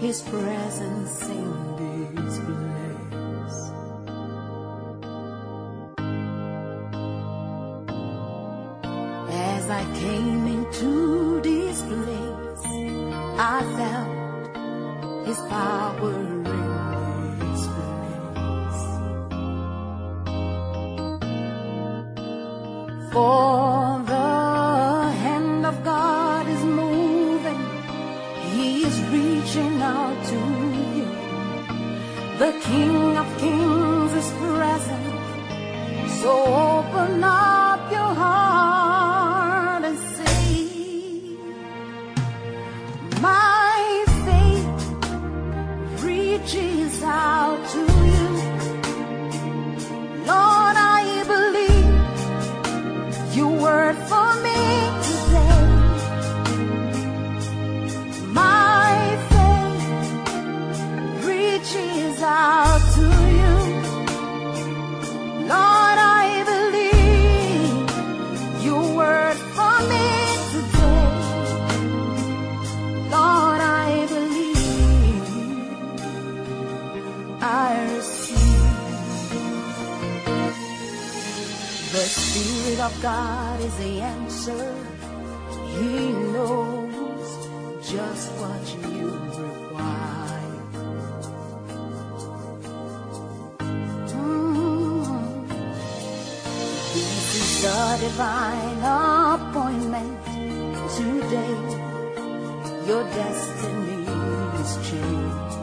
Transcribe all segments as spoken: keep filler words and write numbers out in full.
His presence in this place. As I came into this place, I felt His power in this place. For the hand of God is moving, He is reaching out to you. The King of Kings is present, so open up your heart and say, my faith reaches out to you. Lord, I believe your word for me today. My faith reaches out to you. Lord, I believe your word for me today. Lord, I believe, I receive. The Spirit of God is the answer. He knows just what you require. Mm. This is a divine appointment. Today, your destiny is changed.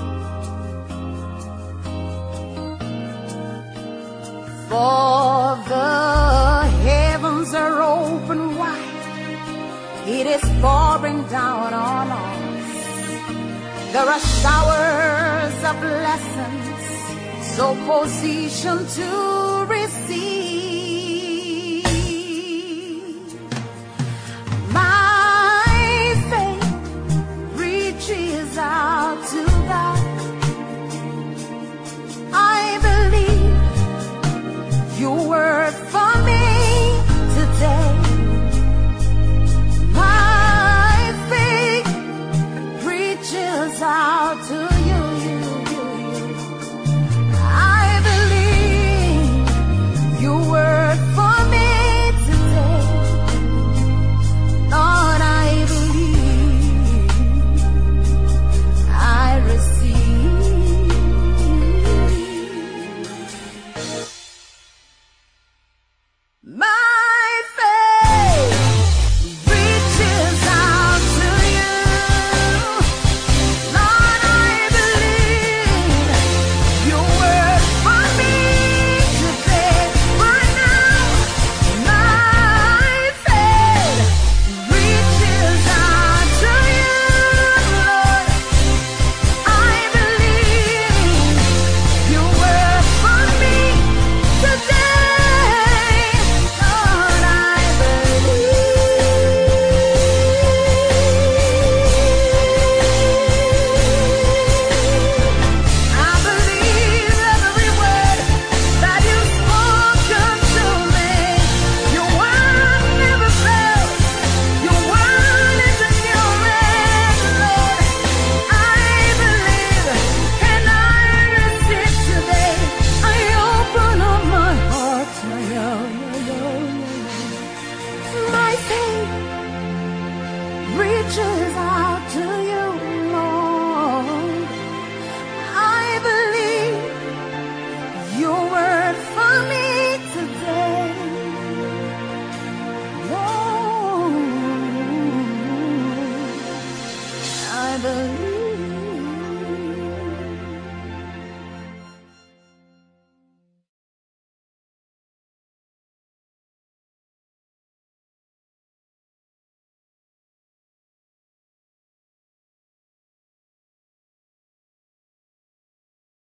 For the heavens are open wide. It is pouring down on us. There are showers of blessings, so position to receive. My faith reaches out to God. I believe your word for me today. Out to you, you, you, you. I believe your word for me today. Lord, I believe, I receive. My faith reaches out to you. Reaches out to you, Lord. I believe your word for me